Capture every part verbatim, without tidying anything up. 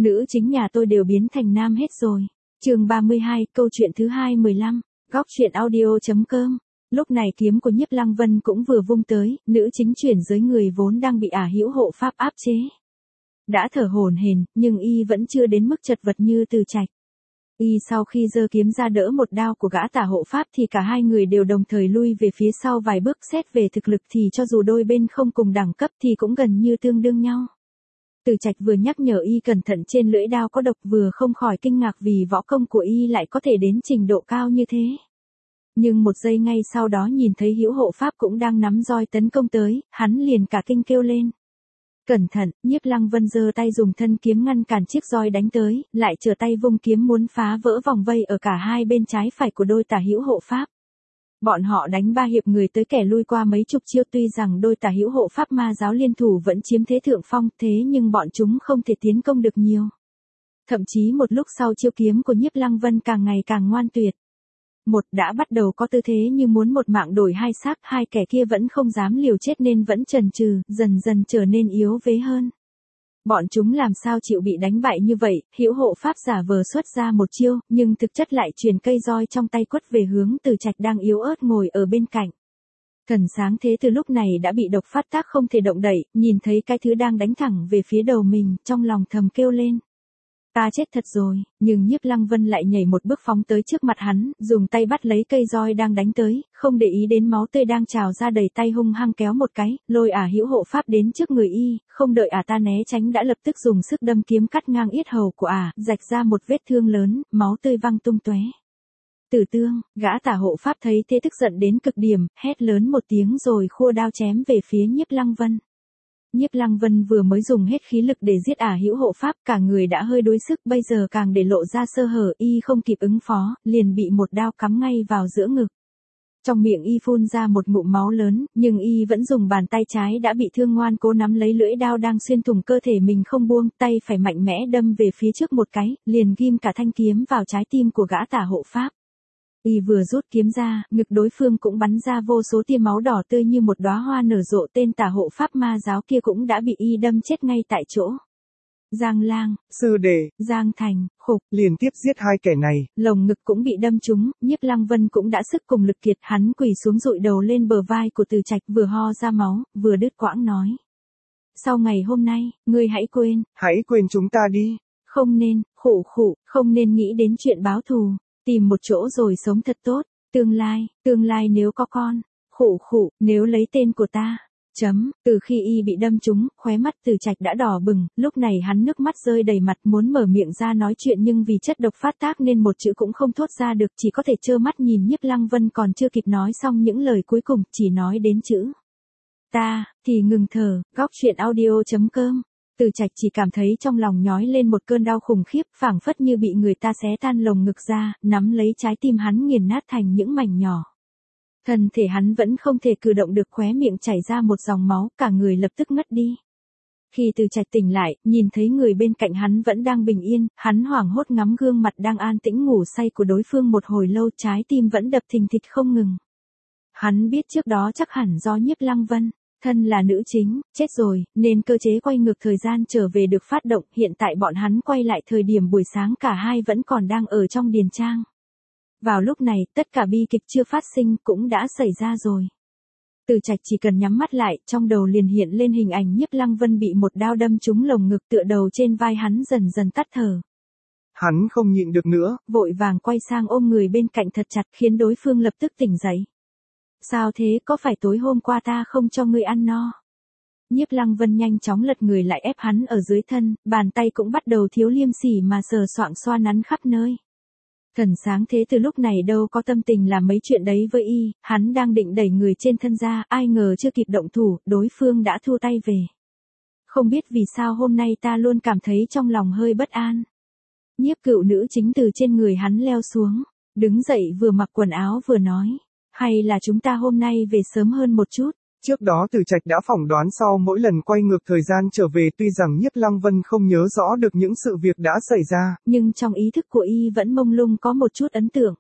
Nữ chính nhà tôi đều biến thành nam hết rồi. Chương ba mươi hai, câu chuyện thứ hai mười lăm, góc truyện audio.com. Lúc này kiếm của Nhiếp Lăng Vân cũng vừa vung tới, nữ chính chuyển giới người vốn đang bị Ả Hữu hộ pháp áp chế. Đã thở hổn hển, nhưng y vẫn chưa đến mức chật vật như Từ Trạch. Y sau khi giơ kiếm ra đỡ một đao của gã tả hộ pháp thì cả hai người đều đồng thời lui về phía sau vài bước. Xét về thực lực thì cho dù đôi bên không cùng đẳng cấp thì cũng gần như tương đương nhau. Từ Trạch vừa nhắc nhở y cẩn thận trên lưỡi đao có độc vừa không khỏi kinh ngạc vì võ công của y lại có thể đến trình độ cao như thế. Nhưng một giây ngay sau đó nhìn thấy Hữu hộ pháp cũng đang nắm roi tấn công tới, hắn liền cả kinh kêu lên. Cẩn thận, Nhiếp Lăng Vân giơ tay dùng thân kiếm ngăn cản chiếc roi đánh tới, lại trở tay vung kiếm muốn phá vỡ vòng vây ở cả hai bên trái phải của đôi tả Hữu hộ pháp. Bọn họ đánh ba hiệp người tới kẻ lui qua mấy chục chiêu, tuy rằng đôi tả Hữu hộ pháp ma giáo liên thủ vẫn chiếm thế thượng phong, thế nhưng bọn chúng không thể tiến công được nhiều. Thậm chí một lúc sau chiêu kiếm của Nhiếp Lăng Vân càng ngày càng ngoan tuyệt. Một đã bắt đầu có tư thế như muốn một mạng đổi hai xác, hai kẻ kia vẫn không dám liều chết nên vẫn chần chừ, dần dần trở nên yếu vế hơn. Bọn chúng làm sao chịu bị đánh bại như vậy? Hữu hộ pháp giả vờ xuất ra một chiêu, nhưng thực chất lại truyền cây roi trong tay quất về hướng Từ Trạch đang yếu ớt ngồi ở bên cạnh. Thần Sáng Thế Từ lúc này đã bị độc phát tác không thể động đậy, nhìn thấy cái thứ đang đánh thẳng về phía đầu mình, trong lòng thầm kêu lên. Ta chết thật rồi, nhưng Nhiếp Lăng Vân lại nhảy một bước phóng tới trước mặt hắn, dùng tay bắt lấy cây roi đang đánh tới, không để ý đến máu tươi đang trào ra đầy tay hung hăng kéo một cái, lôi Ả Hữu hộ pháp đến trước người y, không đợi Ả ta né tránh đã lập tức dùng sức đâm kiếm cắt ngang yết hầu của Ả, rạch ra một vết thương lớn, máu tươi văng tung tóe. Tử Tương, gã tả hộ pháp thấy thế tức giận đến cực điểm, hét lớn một tiếng rồi khua đao chém về phía Nhiếp Lăng Vân. Nhiếp Lăng Vân vừa mới dùng hết khí lực để giết Ả Hữu hộ pháp, cả người đã hơi đuối sức, bây giờ càng để lộ ra sơ hở, y không kịp ứng phó, liền bị một đao cắm ngay vào giữa ngực. Trong miệng y phun ra một ngụm máu lớn, nhưng y vẫn dùng bàn tay trái đã bị thương ngoan cố nắm lấy lưỡi đao đang xuyên thủng cơ thể mình không buông, tay phải mạnh mẽ đâm về phía trước một cái, liền ghim cả thanh kiếm vào trái tim của gã tả hộ pháp. Y vừa rút kiếm ra, ngực đối phương cũng bắn ra vô số tia máu đỏ tươi như một đóa hoa nở rộ, tên tả hộ pháp ma giáo kia cũng đã bị y đâm chết ngay tại chỗ. Giang Lang, Sư đệ, Giang Thành, Khục, liên tiếp giết hai kẻ này. Lồng ngực cũng bị đâm trúng, Nhiếp Lăng Vân cũng đã sức cùng lực kiệt, hắn quỳ xuống dụi đầu lên bờ vai của Từ Trạch, vừa ho ra máu, vừa đứt quãng nói. Sau ngày hôm nay, ngươi hãy quên. Hãy quên chúng ta đi. Không nên, khổ khổ, không nên nghĩ đến chuyện báo thù. Tìm một chỗ rồi sống thật tốt, tương lai, tương lai nếu có con, khổ khổ, nếu lấy tên của ta, chấm, từ khi y bị đâm trúng, khóe mắt Từ Trạch đã đỏ bừng, lúc này hắn nước mắt rơi đầy mặt muốn mở miệng ra nói chuyện nhưng vì chất độc phát tác nên một chữ cũng không thốt ra được, chỉ có thể trơ mắt nhìn Nhiếp Lăng Vân còn chưa kịp nói xong những lời cuối cùng, chỉ nói đến chữ ta, thì ngừng thở. Góc truyện audio.com. Từ Trạch chỉ cảm thấy trong lòng nhói lên một cơn đau khủng khiếp, phảng phất như bị người ta xé tan lồng ngực ra, nắm lấy trái tim hắn nghiền nát thành những mảnh nhỏ. Thân thể hắn vẫn không thể cử động được, khóe miệng chảy ra một dòng máu, cả người lập tức ngất đi. Khi Từ Trạch tỉnh lại, nhìn thấy người bên cạnh hắn vẫn đang bình yên, hắn hoảng hốt ngắm gương mặt đang an tĩnh ngủ say của đối phương một hồi lâu, trái tim vẫn đập thình thịch không ngừng. Hắn biết trước đó chắc hẳn do Nhiếp Lăng Vân thân là nữ chính, chết rồi, nên cơ chế quay ngược thời gian trở về được phát động, hiện tại bọn hắn quay lại thời điểm buổi sáng cả hai vẫn còn đang ở trong điền trang. Vào lúc này, tất cả bi kịch chưa phát sinh cũng đã xảy ra rồi. Từ Trạch chỉ cần nhắm mắt lại, trong đầu liền hiện lên hình ảnh Nhiếp Lăng Vân bị một đao đâm trúng lồng ngực, tựa đầu trên vai hắn dần dần tắt thở. Hắn không nhịn được nữa, vội vàng quay sang ôm người bên cạnh thật chặt khiến đối phương lập tức tỉnh dậy. Sao thế, có phải tối hôm qua ta không cho ngươi ăn no? Nhiếp Lăng Vân nhanh chóng lật người lại ép hắn ở dưới thân, bàn tay cũng bắt đầu thiếu liêm sỉ mà sờ soạng xoa nắn khắp nơi. Thần Sáng Thế Từ lúc này đâu có tâm tình làm mấy chuyện đấy với y, hắn đang định đẩy người trên thân ra, ai ngờ chưa kịp động thủ, đối phương đã thu tay về. Không biết vì sao hôm nay ta luôn cảm thấy trong lòng hơi bất an. Nhiếp Cựu nữ chính từ trên người hắn leo xuống, đứng dậy vừa mặc quần áo vừa nói. Hay là chúng ta hôm nay về sớm hơn một chút? Trước đó Từ Trạch đã phỏng đoán sau mỗi lần quay ngược thời gian trở về, tuy rằng Nhiếp Lăng Vân không nhớ rõ được những sự việc đã xảy ra, nhưng trong ý thức của y vẫn mông lung có một chút ấn tượng.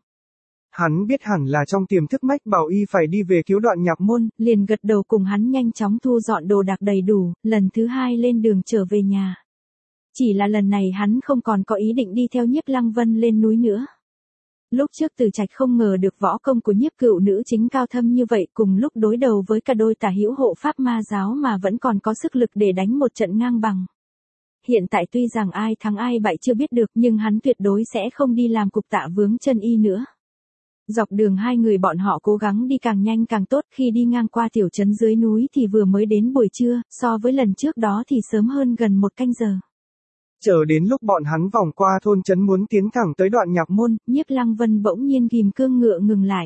Hắn biết hẳn là trong tiềm thức mách bảo y phải đi về cứu Đoạn Nhạc Môn, liền gật đầu cùng hắn nhanh chóng thu dọn đồ đạc đầy đủ, lần thứ hai lên đường trở về nhà. Chỉ là lần này hắn không còn có ý định đi theo Nhiếp Lăng Vân lên núi nữa. Lúc trước Từ Trạch không ngờ được võ công của Nhiếp Cựu nữ chính cao thâm như vậy, cùng lúc đối đầu với cả đôi tả hữu hộ pháp ma giáo mà vẫn còn có sức lực để đánh một trận ngang bằng. Hiện tại tuy rằng ai thắng ai bại chưa biết được, nhưng hắn tuyệt đối sẽ không đi làm cục tạ vướng chân y nữa. Dọc đường hai người bọn họ cố gắng đi càng nhanh càng tốt, khi đi ngang qua tiểu trấn dưới núi thì vừa mới đến buổi trưa, so với lần trước đó thì sớm hơn gần một canh giờ. Chờ đến lúc bọn hắn vòng qua thôn trấn muốn tiến thẳng tới đoạn Nhạc Môn, Nhiếp Lăng Vân bỗng nhiên ghim cương ngựa ngừng lại.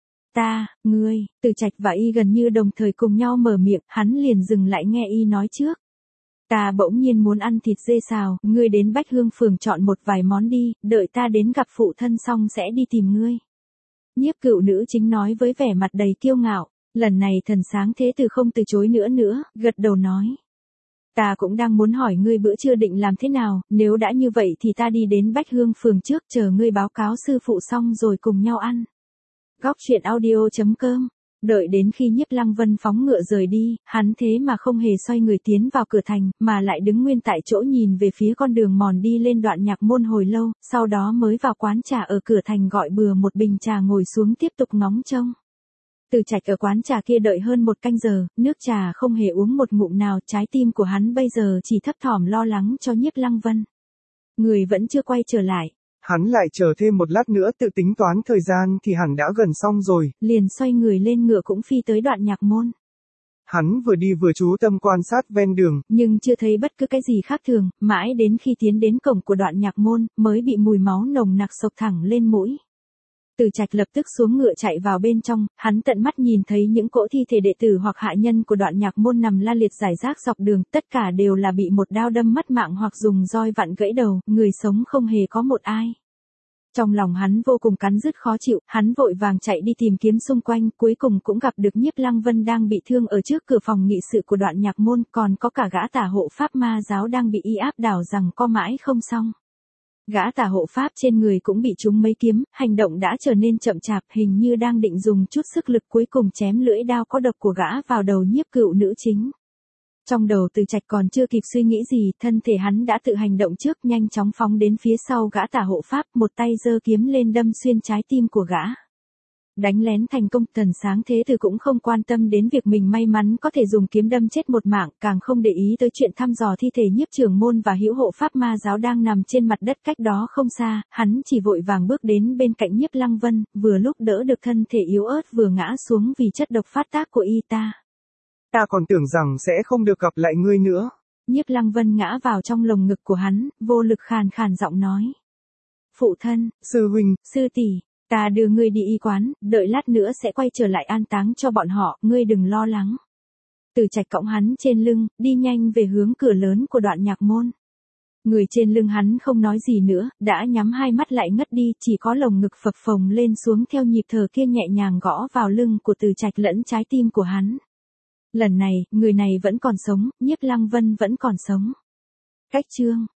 Ta, ngươi, Từ Trạch và y gần như đồng thời cùng nhau mở miệng, hắn liền dừng lại nghe y nói trước. Ta bỗng nhiên muốn ăn thịt dê xào, ngươi đến Bách Hương phường chọn một vài món đi, đợi ta đến gặp phụ thân xong sẽ đi tìm ngươi. Nhiếp Cựu nữ chính nói với vẻ mặt đầy kiêu ngạo, lần này Thần Sáng Thế Tử không từ chối nữa nữa, gật đầu nói. Ta cũng đang muốn hỏi ngươi bữa trưa định làm thế nào, nếu đã như vậy thì ta đi đến Bách Hương phường trước, chờ ngươi báo cáo sư phụ xong rồi cùng nhau ăn. Góc truyện audio chấm com. Đợi đến khi Nhiếp Lăng Vân phóng ngựa rời đi, hắn thế mà không hề xoay người tiến vào cửa thành, mà lại đứng nguyên tại chỗ nhìn về phía con đường mòn đi lên đoạn Nhạc Môn hồi lâu, sau đó mới vào quán trà ở cửa thành gọi bừa một bình trà ngồi xuống tiếp tục ngóng trông. Từ Trạch ở quán trà kia đợi hơn một canh giờ, nước trà không hề uống một ngụm nào, trái tim của hắn bây giờ chỉ thấp thỏm lo lắng cho Nhiếp Lăng Vân. Người vẫn chưa quay trở lại. Hắn lại chờ thêm một lát nữa tự tính toán thời gian thì hẳn đã gần xong rồi. Liền xoay người lên ngựa cũng phi tới đoạn Nhạc Môn. Hắn vừa đi vừa chú tâm quan sát ven đường, nhưng chưa thấy bất cứ cái gì khác thường, mãi đến khi tiến đến cổng của đoạn Nhạc Môn, mới bị mùi máu nồng nặc xộc thẳng lên mũi. Từ Trạch lập tức xuống ngựa chạy vào bên trong, hắn tận mắt nhìn thấy những cỗ thi thể đệ tử hoặc hạ nhân của đoạn Nhạc Môn nằm la liệt rải rác dọc đường, tất cả đều là bị một đao đâm mất mạng hoặc dùng roi vặn gãy đầu, người sống không hề có một ai. Trong lòng hắn vô cùng cắn rứt khó chịu, hắn vội vàng chạy đi tìm kiếm xung quanh, cuối cùng cũng gặp được Nhiếp Lăng Vân đang bị thương ở trước cửa phòng nghị sự của đoạn Nhạc Môn, còn có cả gã tả hộ pháp ma giáo đang bị y áp đảo rằng co mãi không xong. Gã tả hộ pháp trên người cũng bị trúng mấy kiếm, hành động đã trở nên chậm chạp, hình như đang định dùng chút sức lực cuối cùng chém lưỡi đao có độc của gã vào đầu Nhiếp Cựu nữ chính. Trong đầu Từ Trạch còn chưa kịp suy nghĩ gì, thân thể hắn đã tự hành động trước, nhanh chóng phóng đến phía sau gã tả hộ pháp, một tay giơ kiếm lên đâm xuyên trái tim của gã. Đánh lén thành công, Thần Sáng Thế Tử cũng không quan tâm đến việc mình may mắn có thể dùng kiếm đâm chết một mạng, càng không để ý tới chuyện thăm dò thi thể Nhiếp Trưởng Môn và hữu hộ pháp ma giáo đang nằm trên mặt đất cách đó không xa, hắn chỉ vội vàng bước đến bên cạnh Nhiếp Lăng Vân, vừa lúc đỡ được thân thể yếu ớt vừa ngã xuống vì chất độc phát tác của y ta. Ta còn tưởng rằng sẽ không được gặp lại ngươi nữa. Nhiếp Lăng Vân ngã vào trong lồng ngực của hắn, vô lực khàn khàn giọng nói. Phụ thân, sư huynh, sư tỷ, ta đưa ngươi đi y quán, đợi lát nữa sẽ quay trở lại an táng cho bọn họ, ngươi đừng lo lắng. Từ Trạch cõng hắn trên lưng, đi nhanh về hướng cửa lớn của đoạn Nhạc Môn. Người trên lưng hắn không nói gì nữa, đã nhắm hai mắt lại ngất đi, chỉ có lồng ngực phập phồng lên xuống theo nhịp thở kia nhẹ nhàng gõ vào lưng của Từ Trạch lẫn trái tim của hắn. Lần này, người này vẫn còn sống, Nhiếp Lăng Vân vẫn còn sống. Cách chương